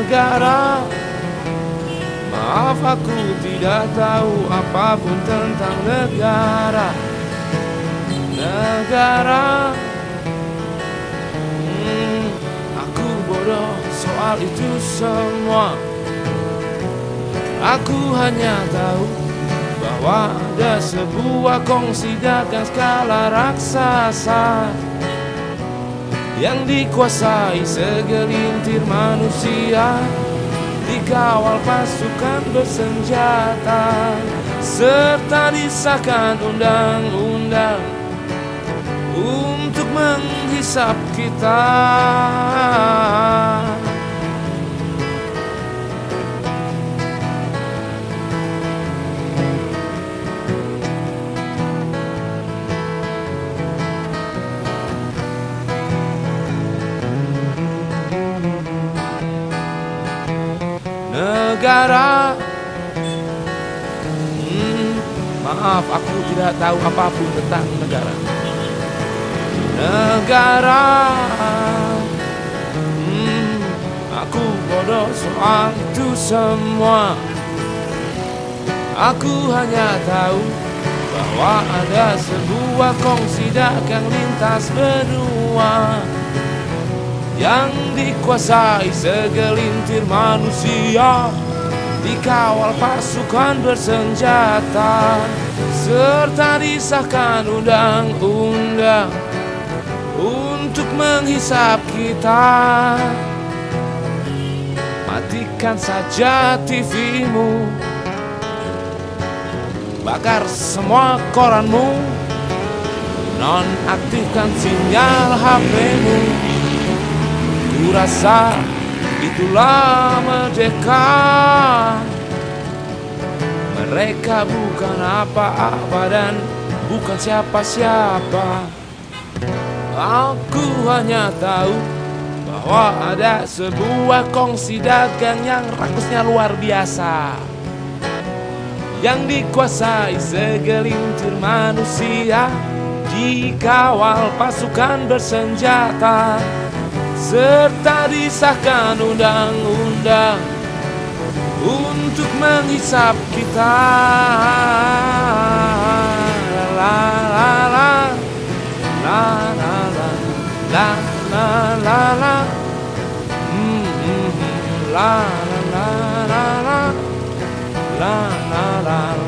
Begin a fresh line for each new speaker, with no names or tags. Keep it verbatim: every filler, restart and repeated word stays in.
negara. Maaf, aku tidak tahu apapun tentang negara. Negara, hmm, aku bodoh soal itu semua. Aku hanya tahu bahwa ada sebuah kongsi dagang skala raksasa yang dikuasai segelintir manusia, dikawal pasukan bersenjata, serta disahkan undang-undang untuk menghisap kita. Negara, hmm, maaf, aku tidak tahu apapun tentang negara. Negara, hmm, aku bodoh soal itu semua. Aku hanya tahu bahwa ada sebuah kongsi dagang lintas benua yang dikuasai segelintir manusia, dikawal pasukan bersenjata, serta disahkan undang-undang untuk menghisap kita. Matikan saja T V-mu, bakar semua koranmu, nonaktifkan sinyal H P-mu. Ku rasa itulah merdeka. Mereka bukan apa-apa dan bukan siapa-siapa. Aku hanya tahu bahwa ada sebuah kongsi dagang yang rakusnya luar biasa, yang dikuasai segelintir manusia, dikawal pasukan bersenjata, serta disahkan undang-undang untuk menghisap kita. La la la la la la la la la la, mm, mm, la la la la la la la la.